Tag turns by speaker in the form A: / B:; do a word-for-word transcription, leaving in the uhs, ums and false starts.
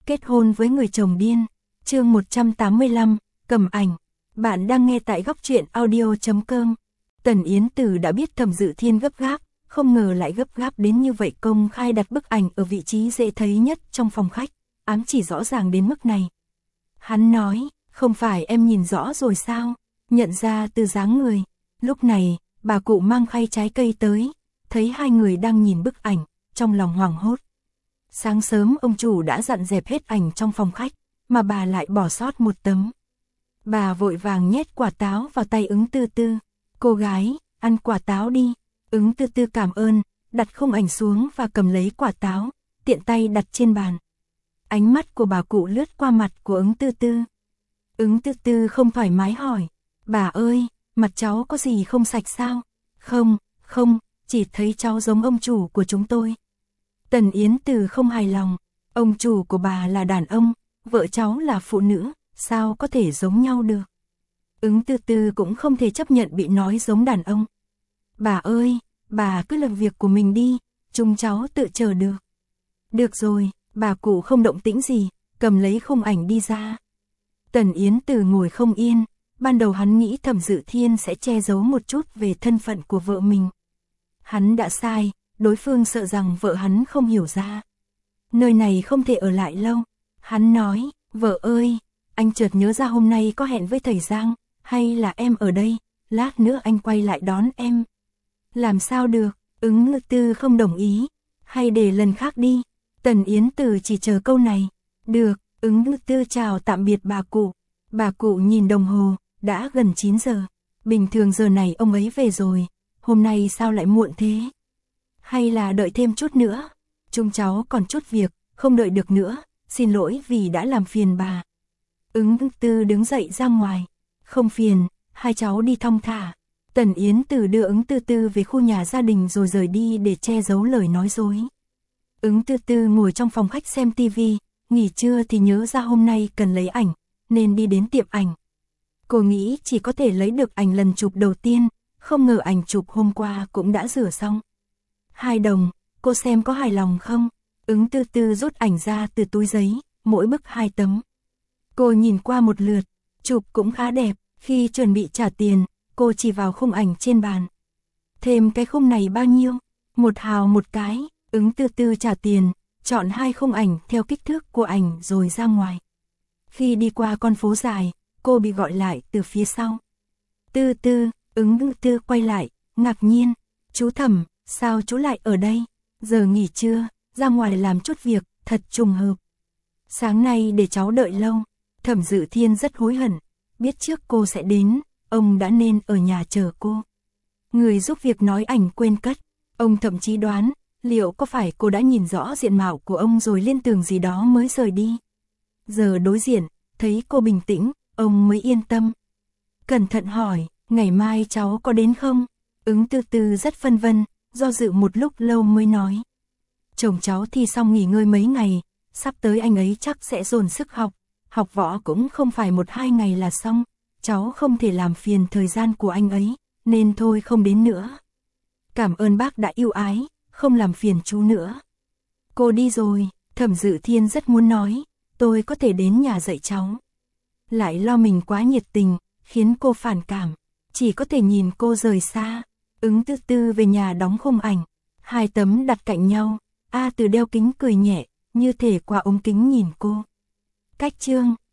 A: Kết hôn với người chồng điên. Chương một trăm tám mươi lăm, cầm ảnh. Bạn đang nghe tại góc truyện audio chấm com. Tần Yến Từ đã biết Thẩm Dự Thiên gấp gáp, không ngờ lại gấp gáp đến như vậy, công khai đặt bức ảnh ở vị trí dễ thấy nhất trong phòng khách, ám chỉ rõ ràng đến mức này. Hắn nói, không phải em nhìn rõ rồi sao, nhận ra từ dáng người. Lúc này, bà cụ mang khay trái cây tới, thấy hai người đang nhìn bức ảnh, trong lòng hoảng hốt. Sáng sớm ông chủ đã dặn dẹp hết ảnh trong phòng khách, mà bà lại bỏ sót một tấm. Bà vội vàng nhét quả táo vào tay Ứng Tư Tư. Cô gái, ăn quả táo đi. Ứng Tư Tư cảm ơn, đặt khung ảnh xuống và cầm lấy quả táo, tiện tay đặt trên bàn. Ánh mắt của bà cụ lướt qua mặt của Ứng Tư Tư. Ứng Tư Tư không thoải mái hỏi, bà ơi, mặt cháu có gì không sạch sao? Không, không, chỉ thấy cháu giống ông chủ của chúng tôi. Tần Yến Từ không hài lòng, ông chủ của bà là đàn ông, vợ cháu là phụ nữ, sao có thể giống nhau được? Ứng Tư Tư cũng không thể chấp nhận bị nói giống đàn ông. Bà ơi, bà cứ làm việc của mình đi, chúng cháu tự chờ được. Được rồi, bà cụ không động tĩnh gì, cầm lấy khung ảnh đi ra. Tần Yến Từ ngồi không yên, ban đầu hắn nghĩ Thẩm Dự Thiên sẽ che giấu một chút về thân phận của vợ mình. Hắn đã sai, đối phương sợ rằng vợ hắn không hiểu ra. Nơi này không thể ở lại lâu. Hắn nói, vợ ơi, anh chợt nhớ ra hôm nay có hẹn với thầy Giang, hay là em ở đây, lát nữa anh quay lại đón em. Làm sao được, Ứng Tư Tư không đồng ý, hay để lần khác đi. Tần Yến Từ chỉ chờ câu này. Được, Ứng Tư Tư chào tạm biệt bà cụ. Bà cụ nhìn đồng hồ, đã gần chín giờ. Bình thường giờ này ông ấy về rồi, hôm nay sao lại muộn thế? Hay là đợi thêm chút nữa? Chúng cháu còn chút việc, không đợi được nữa, xin lỗi vì đã làm phiền bà. Ứng Tư đứng dậy ra ngoài. Không phiền, hai cháu đi thong thả. Tần Yến Từ đưa Ứng Tư Tư về khu nhà gia đình rồi rời đi để che giấu lời nói dối. Ứng Tư Tư ngồi trong phòng khách xem tivi, nghỉ trưa thì nhớ ra hôm nay cần lấy ảnh, nên đi đến tiệm ảnh. Cô nghĩ chỉ có thể lấy được ảnh lần chụp đầu tiên, không ngờ ảnh chụp hôm qua cũng đã rửa xong. Hai đồng, cô xem có hài lòng không? Ứng Tư Tư rút ảnh ra từ túi giấy, mỗi bức hai tấm. Cô nhìn qua một lượt, chụp cũng khá đẹp, khi chuẩn bị trả tiền, cô chỉ vào khung ảnh trên bàn. Thêm cái khung này bao nhiêu? Một hào một cái. Ứng Tư Tư trả tiền, chọn hai khung ảnh theo kích thước của ảnh rồi ra ngoài. Khi đi qua con phố dài, cô bị gọi lại từ phía sau. Tư Tư, Ứng Tư Tư quay lại, ngạc nhiên. Chú Thẩm, sao chú lại ở đây? Giờ nghỉ trưa, ra ngoài làm chút việc, thật trùng hợp. Sáng nay để cháu đợi lâu. Thẩm Dự Thiên rất hối hận, biết trước cô sẽ đến, ông đã nên ở nhà chờ cô. Người giúp việc nói ảnh quên cất, ông thậm chí đoán, liệu có phải cô đã nhìn rõ diện mạo của ông rồi liên tưởng gì đó mới rời đi. Giờ đối diện, thấy cô bình tĩnh, ông mới yên tâm. Cẩn thận hỏi, ngày mai cháu có đến không? Ứng Tư Tư rất phân vân, do dự một lúc lâu mới nói. Chồng cháu thi xong nghỉ ngơi mấy ngày, sắp tới anh ấy chắc sẽ dồn sức học. Học võ cũng không phải một hai ngày là xong, cháu không thể làm phiền thời gian của anh ấy, nên thôi không đến nữa. Cảm ơn bác đã yêu ái, không làm phiền chú nữa. Cô đi rồi, Thẩm Dự Thiên rất muốn nói, tôi có thể đến nhà dạy cháu. Lại lo mình quá nhiệt tình, khiến cô phản cảm, chỉ có thể nhìn cô rời xa. Ứng Tư Tư về nhà đóng khung ảnh, hai tấm đặt cạnh nhau, A Từ đeo kính cười nhẹ, như thể qua ống kính nhìn cô. Cách chương